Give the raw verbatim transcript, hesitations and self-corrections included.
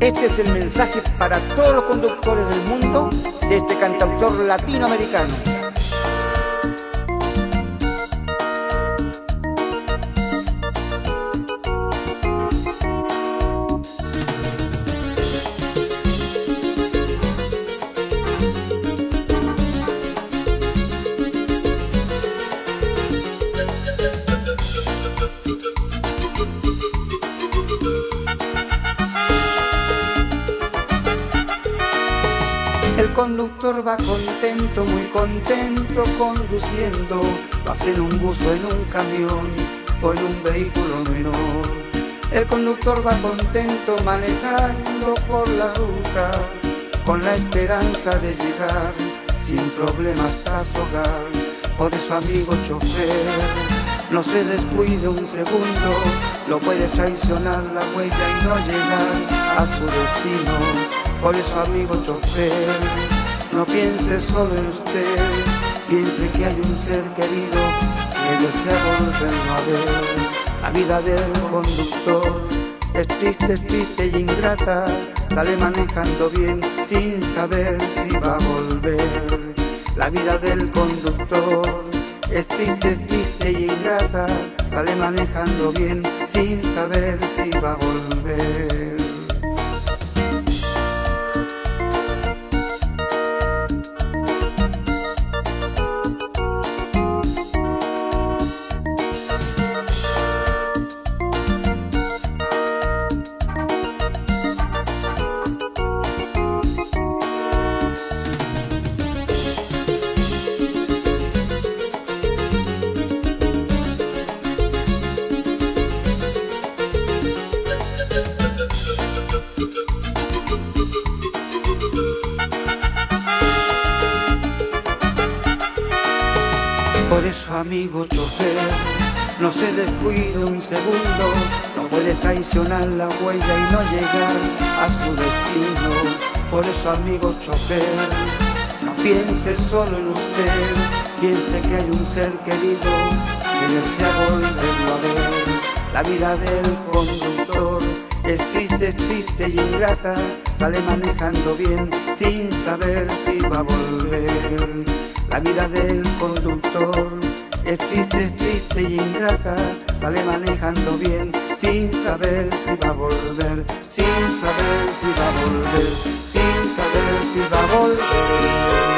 Este es el mensaje para todos los conductores del mundo de este cantautor latinoamericano. El conductor va contento, muy contento conduciendo, va en un bus o en un camión o en un vehículo menor. El conductor va contento manejando por la ruta, con la esperanza de llegar sin problemas hasta su hogar. Por eso, amigo chofer, no se descuide un segundo, lo puede traicionar la huella y no llegar a su destino. Por eso, amigo chofer, no piense solo en usted, piense que hay un ser querido que desea volverlo a ver. La vida del conductor es triste, es triste y ingrata, sale manejando bien sin saber si va a volver. La vida del conductor es triste, es triste y ingrata, sale manejando bien sin saber si va a volver. Por eso, amigo chofer, no se descuide un segundo, no puede traicionar la huella y no llegar a su destino. Por eso, amigo chofer, no piense solo en usted, piense que hay un ser querido que desea volverlo a ver. La vida del conductor es triste, es triste y ingrata, sale manejando bien sin saber si va a volver. La vida del conductor es triste, es triste y ingrata, sale manejando bien sin saber si va a volver, sin saber si va a volver, sin saber si va a volver.